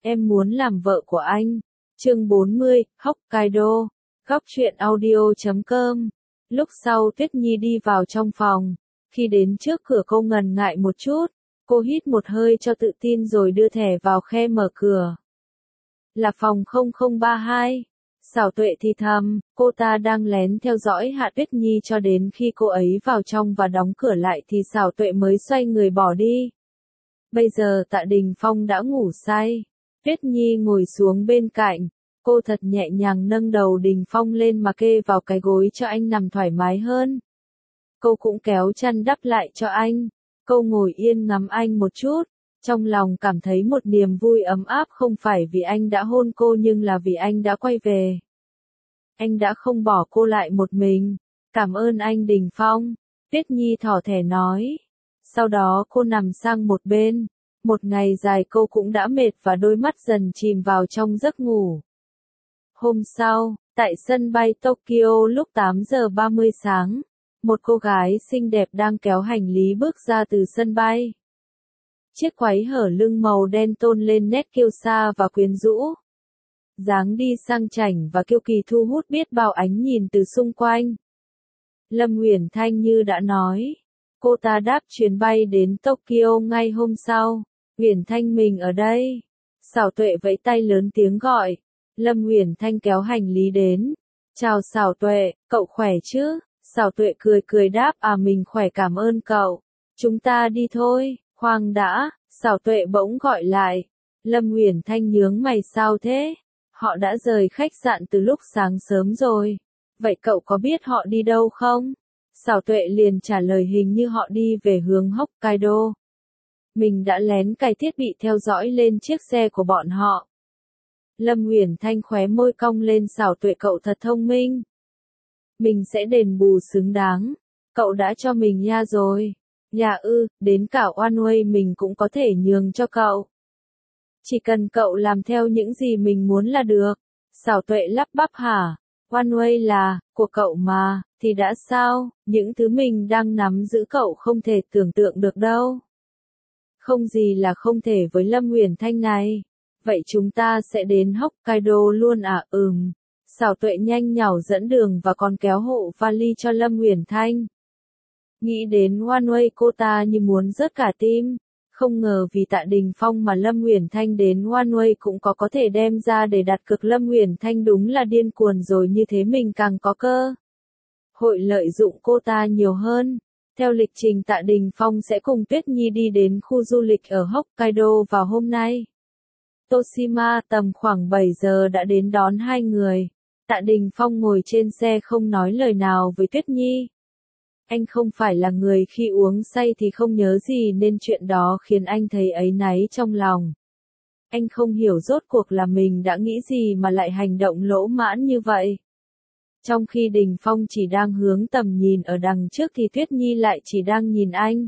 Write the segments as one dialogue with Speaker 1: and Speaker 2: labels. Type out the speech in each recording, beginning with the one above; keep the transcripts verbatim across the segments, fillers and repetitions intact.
Speaker 1: Em muốn làm vợ của anh. Chương bốn mươi, Hokkaido. Góc truyện audio chấm com. Lúc sau Tuyết Nhi đi vào trong phòng. Khi đến trước cửa cô ngần ngại một chút. Cô hít một hơi cho tự tin rồi đưa thẻ vào khe mở cửa. Là phòng không không ba hai. Xảo Tuệ thì thầm, cô ta đang lén theo dõi Hạ Tuyết Nhi cho đến khi cô ấy vào trong và đóng cửa lại thì Xảo Tuệ mới xoay người bỏ đi. Bây giờ Tạ Đình Phong đã ngủ say. Tuyết Nhi ngồi xuống bên cạnh, cô thật nhẹ nhàng nâng đầu Đình Phong lên mà kê vào cái gối cho anh nằm thoải mái hơn. Cô cũng kéo chăn đắp lại cho anh, cô ngồi yên ngắm anh một chút, trong lòng cảm thấy một niềm vui ấm áp không phải vì anh đã hôn cô nhưng là vì anh đã quay về. Anh đã không bỏ cô lại một mình, cảm ơn anh Đình Phong, Tuyết Nhi thỏ thẻ nói. Sau đó cô nằm sang một bên. Một ngày dài cô cũng đã mệt và đôi mắt dần chìm vào trong giấc ngủ. Hôm sau, tại sân bay Tokyo lúc tám giờ ba mươi sáng, một cô gái xinh đẹp đang kéo hành lý bước ra từ sân bay. Chiếc váy hở lưng màu đen tôn lên nét kiêu sa và quyến rũ. Dáng đi sang chảnh và kiêu kỳ thu hút biết bao ánh nhìn từ xung quanh. Lâm Uyển Thanh như đã nói, cô ta đáp chuyến bay đến Tokyo ngay hôm sau. Uyển Thanh mình ở đây. Xảo Tuệ vẫy tay lớn tiếng gọi. Lâm Uyển Thanh kéo hành lý đến. Chào Xảo Tuệ, cậu khỏe chứ? Xảo Tuệ cười cười đáp à mình khỏe cảm ơn cậu. Chúng ta đi thôi, khoan đã, Xảo Tuệ bỗng gọi lại. Lâm Uyển Thanh nhướng mày sao thế? Họ đã rời khách sạn từ lúc sáng sớm rồi. Vậy cậu có biết họ đi đâu không? Xảo Tuệ liền trả lời hình như họ đi về hướng Hokkaido. Mình đã lén cài thiết bị theo dõi lên chiếc xe của bọn họ. Lâm Uyển Thanh khóe môi cong lên Xảo Tuệ cậu thật thông minh. Mình sẽ đền bù xứng đáng. Cậu đã cho mình nha rồi. Dạ ư, đến cả One Way mình cũng có thể nhường cho cậu. Chỉ cần cậu làm theo những gì mình muốn là được. Xảo Tuệ lắp bắp hả? One Way là, của cậu mà, thì đã sao, những thứ mình đang nắm giữ cậu không thể tưởng tượng được đâu. Không gì là không thể với Lâm Uyển Thanh này. Vậy chúng ta sẽ đến Hokkaido luôn à? Ừm. Xảo Tuệ nhanh nhảu dẫn đường và còn kéo hộ vali cho Lâm Uyển Thanh. Nghĩ đến One Way cô ta như muốn rớt cả tim. Không ngờ vì Tạ Đình Phong mà Lâm Uyển Thanh đến One Way cũng có có thể đem ra để đặt cược. Lâm Uyển Thanh đúng là điên cuồng rồi, như thế mình càng có cơ hội lợi dụng cô ta nhiều hơn. Theo lịch trình Tạ Đình Phong sẽ cùng Tuyết Nhi đi đến khu du lịch ở Hokkaido vào hôm nay. Toshima tầm khoảng bảy giờ đã đến đón hai người. Tạ Đình Phong ngồi trên xe không nói lời nào với Tuyết Nhi. Anh không phải là người khi uống say thì không nhớ gì nên chuyện đó khiến anh thấy áy náy trong lòng. Anh không hiểu rốt cuộc là mình đã nghĩ gì mà lại hành động lỗ mãn như vậy. Trong khi Đình Phong chỉ đang hướng tầm nhìn ở đằng trước thì Tuyết Nhi lại chỉ đang nhìn anh.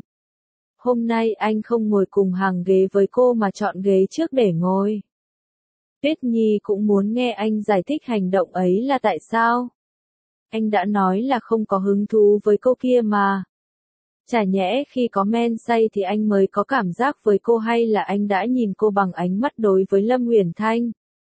Speaker 1: Hôm nay anh không ngồi cùng hàng ghế với cô mà chọn ghế trước để ngồi. Tuyết Nhi cũng muốn nghe anh giải thích hành động ấy là tại sao. Anh đã nói là không có hứng thú với cô kia mà. Chả nhẽ khi có men say thì anh mới có cảm giác với cô, hay là anh đã nhìn cô bằng ánh mắt đối với Lâm Uyển Thanh?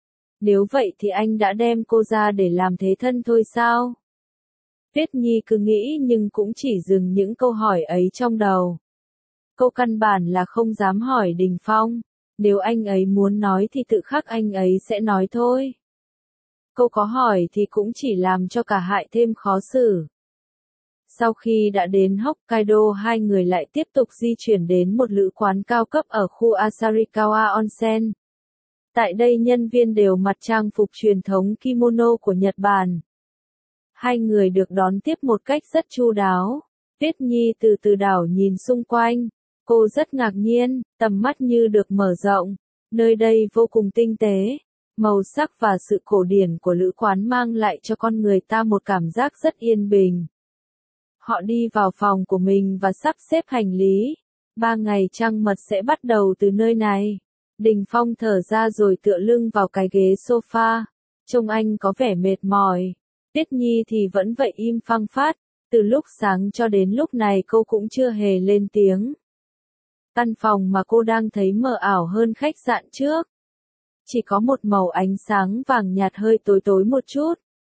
Speaker 1: Nếu vậy thì anh đã đem cô ra để làm thế thân thôi sao? Tuyết Nhi cứ nghĩ nhưng cũng chỉ dừng những câu hỏi ấy trong đầu. Cô căn bản là không dám hỏi Đình Phong. Nếu anh ấy muốn nói thì tự khắc anh ấy sẽ nói thôi. Cô có hỏi thì cũng chỉ làm cho cả hai thêm khó xử. Sau khi đã đến Hokkaido, hai người lại tiếp tục di chuyển đến một lữ quán cao cấp ở khu Asarikawa Onsen. Tại đây nhân viên đều mặc trang phục truyền thống kimono của Nhật Bản. Hai người được đón tiếp một cách rất chu đáo. Tuyết Nhi từ từ đảo nhìn xung quanh. Cô rất ngạc nhiên, tầm mắt như được mở rộng. Nơi đây vô cùng tinh tế. Màu sắc và sự cổ điển của lữ quán mang lại cho con người ta một cảm giác rất yên bình. Họ đi vào phòng của mình và sắp xếp hành lý. Ba ngày trăng mật sẽ bắt đầu từ nơi này. Đình Phong thở ra rồi tựa lưng vào cái ghế sofa. Trông anh có vẻ mệt mỏi. Tuyết Nhi thì vẫn vậy im phăng phát. Từ lúc sáng cho đến lúc này cô cũng chưa hề lên tiếng. Căn phòng mà cô đang thấy mờ ảo hơn khách sạn trước. chỉ có một màu ánh sáng vàng nhạt hơi tối tối một chút.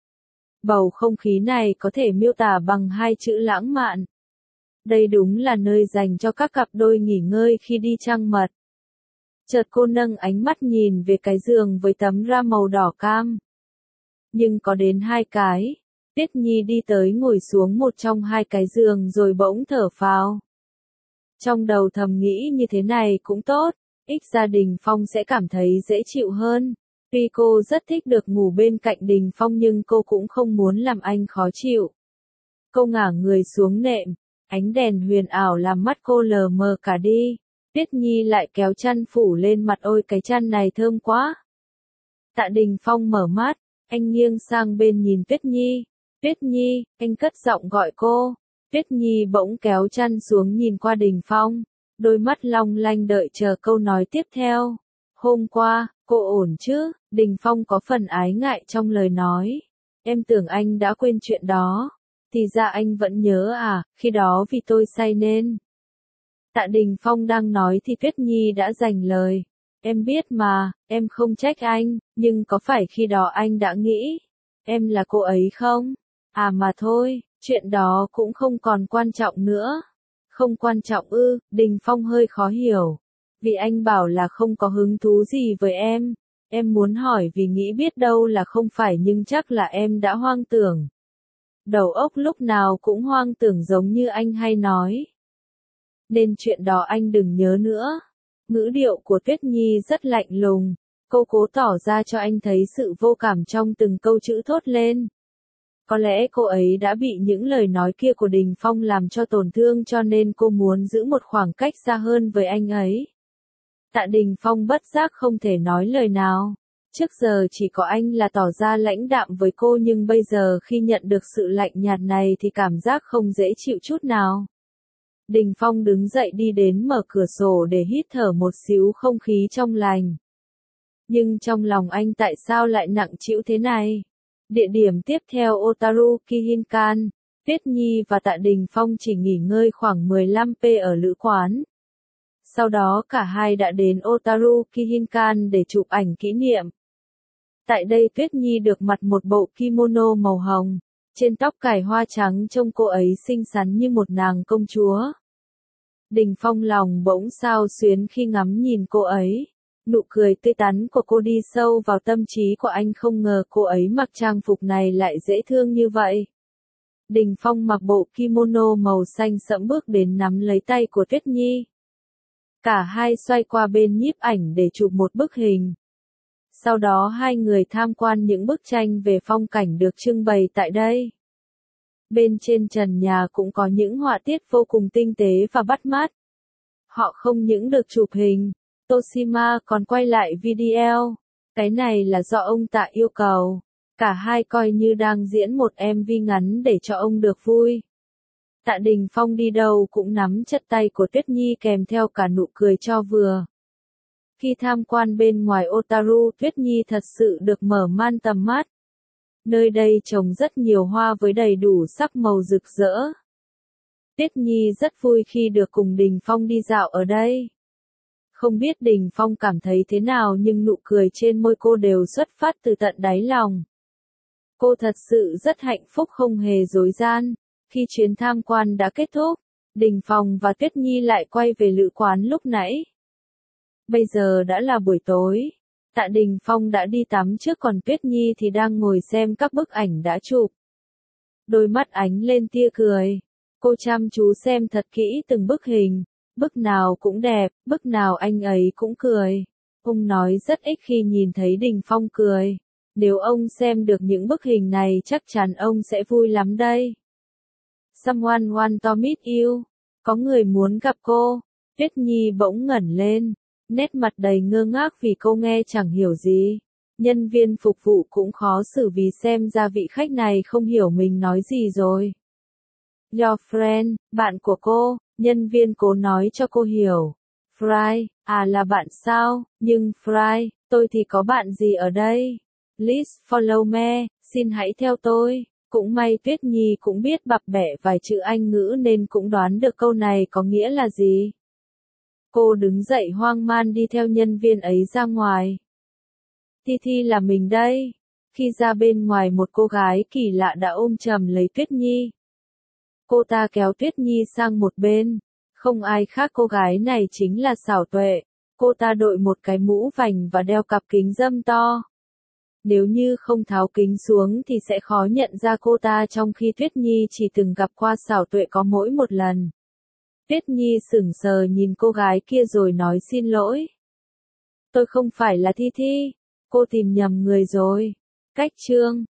Speaker 1: Bầu không khí này có thể miêu tả bằng hai chữ lãng mạn. Đây đúng là nơi dành cho các cặp đôi nghỉ ngơi khi đi trăng mật. Chợt cô nâng ánh mắt nhìn về cái giường với tấm ra màu đỏ cam. Nhưng có đến hai cái. Tuyết Nhi đi tới ngồi xuống một trong hai cái giường rồi bỗng thở phào. Trong đầu thầm nghĩ như thế này cũng tốt, ít gia Đình Phong sẽ cảm thấy dễ chịu hơn. Tuy cô rất thích được ngủ bên cạnh Đình Phong nhưng cô cũng không muốn làm anh khó chịu. Cô ngả người xuống nệm, ánh đèn huyền ảo làm mắt cô lờ mờ cả đi. Tuyết Nhi lại kéo chăn phủ lên mặt, ôi cái chăn này thơm quá. Tạ Đình Phong mở mắt, anh nghiêng sang bên nhìn Tuyết Nhi. Tuyết Nhi, anh cất giọng gọi cô. Tuyết Nhi bỗng kéo chăn xuống nhìn qua Đình Phong, đôi mắt long lanh đợi chờ câu nói tiếp theo. Hôm qua, cô ổn chứ? Đình Phong có phần ái ngại trong lời nói. Em tưởng anh đã quên chuyện đó. Thì ra anh vẫn nhớ à, khi đó vì tôi say nên. Tạ Đình Phong đang nói thì Tuyết Nhi đã giành lời. Em biết mà, em không trách anh, nhưng có phải khi đó anh đã nghĩ em là cô ấy không? À mà thôi, chuyện đó cũng không còn quan trọng nữa. Không quan trọng ư? Đình Phong hơi khó hiểu. Vì anh bảo là không có hứng thú gì với em. Em muốn hỏi vì nghĩ biết đâu là không phải, nhưng chắc là em đã hoang tưởng. Đầu óc lúc nào cũng hoang tưởng giống như anh hay nói. Nên chuyện đó anh đừng nhớ nữa. Ngữ điệu của Tuyết Nhi rất lạnh lùng. Cô cố tỏ ra cho anh thấy sự vô cảm trong từng câu chữ thốt lên. Có lẽ cô ấy đã bị những lời nói kia của Đình Phong làm cho tổn thương, cho nên cô muốn giữ một khoảng cách xa hơn với anh ấy. Tạ Đình Phong bất giác không thể nói lời nào. Trước giờ chỉ có anh là tỏ ra lãnh đạm với cô, nhưng bây giờ khi nhận được sự lạnh nhạt này thì cảm giác không dễ chịu chút nào. Đình Phong đứng dậy đi đến mở cửa sổ để hít thở một xíu không khí trong lành. Nhưng trong lòng anh tại sao lại nặng trĩu thế này? Địa điểm tiếp theo Otaru Kihinkan. Tuyết Nhi và Tạ Đình Phong chỉ nghỉ ngơi khoảng mười lăm phút ở lữ quán. Sau đó cả hai đã đến Otaru Kihinkan để chụp ảnh kỷ niệm. Tại đây Tuyết Nhi được mặc một bộ kimono màu hồng, trên tóc cài hoa trắng, trông cô ấy xinh xắn như một nàng công chúa. Đình Phong lòng bỗng xao xuyến khi ngắm nhìn cô ấy. Nụ cười tươi tắn của cô đi sâu vào tâm trí của anh, không ngờ cô ấy mặc trang phục này lại dễ thương như vậy. Đình Phong mặc bộ kimono màu xanh sẫm bước đến nắm lấy tay của Tuyết Nhi. Cả hai xoay qua bên nhiếp ảnh để chụp một bức hình. Sau đó hai người tham quan những bức tranh về phong cảnh được trưng bày tại đây. Bên trên trần nhà cũng có những họa tiết vô cùng tinh tế và bắt mắt. Họ không những được chụp hình, Toshima còn quay lại video. Cái này là do ông Tạ yêu cầu. Cả hai coi như đang diễn một em vê ngắn để cho ông được vui. Tạ Đình Phong đi đâu cũng nắm chặt tay của Tuyết Nhi kèm theo cả nụ cười cho vừa. Khi tham quan bên ngoài Otaru, Tuyết Nhi thật sự được mở man tầm mắt. Nơi đây trồng rất nhiều hoa với đầy đủ sắc màu rực rỡ. Tuyết Nhi rất vui khi được cùng Đình Phong đi dạo ở đây. Không biết Đình Phong cảm thấy thế nào nhưng nụ cười trên môi cô đều xuất phát từ tận đáy lòng. Cô thật sự rất hạnh phúc, không hề dối gian. Khi chuyến tham quan đã kết thúc, Đình Phong và Tuyết Nhi lại quay về lữ quán lúc nãy. Bây giờ đã là buổi tối. Tạ Đình Phong đã đi tắm trước, còn Tuyết Nhi thì đang ngồi xem các bức ảnh đã chụp. Đôi mắt ánh lên tia cười. Cô chăm chú xem thật kỹ từng bức hình. Bức nào cũng đẹp, bức nào anh ấy cũng cười. Ông nói rất ít khi nhìn thấy Đình Phong cười. Nếu ông xem được những bức hình này chắc chắn ông sẽ vui lắm đây. Someone want to meet you. Có người muốn gặp cô. Tuyết Nhi bỗng ngẩng lên. Nét mặt đầy ngơ ngác vì cô nghe chẳng hiểu gì. Nhân viên phục vụ cũng khó xử vì xem ra vị khách này không hiểu mình nói gì rồi. Your friend, bạn của cô, nhân viên cố nói cho cô hiểu. Fry, à là bạn sao, nhưng Fry, tôi thì có bạn gì ở đây? Please follow me, xin hãy theo tôi. Cũng may Tuyết Nhi cũng biết bập bẹ vài chữ Anh ngữ nên cũng đoán được câu này có nghĩa là gì. Cô đứng dậy hoang man đi theo nhân viên ấy ra ngoài. Thi Thi là mình đây. Khi ra bên ngoài một cô gái kỳ lạ đã ôm chầm lấy Tuyết Nhi. Cô ta kéo Tuyết Nhi sang một bên. Không ai khác, cô gái này chính là Xảo Tuệ. Cô ta đội một cái mũ vành và đeo cặp kính râm to. Nếu như không tháo kính xuống thì sẽ khó nhận ra cô ta, trong khi Tuyết Nhi chỉ từng gặp qua Xảo Tuệ có mỗi một lần. Tuyết Nhi sững sờ nhìn cô gái kia rồi nói xin lỗi. Tôi không phải là Thi Thi, cô tìm nhầm người rồi. Cách chương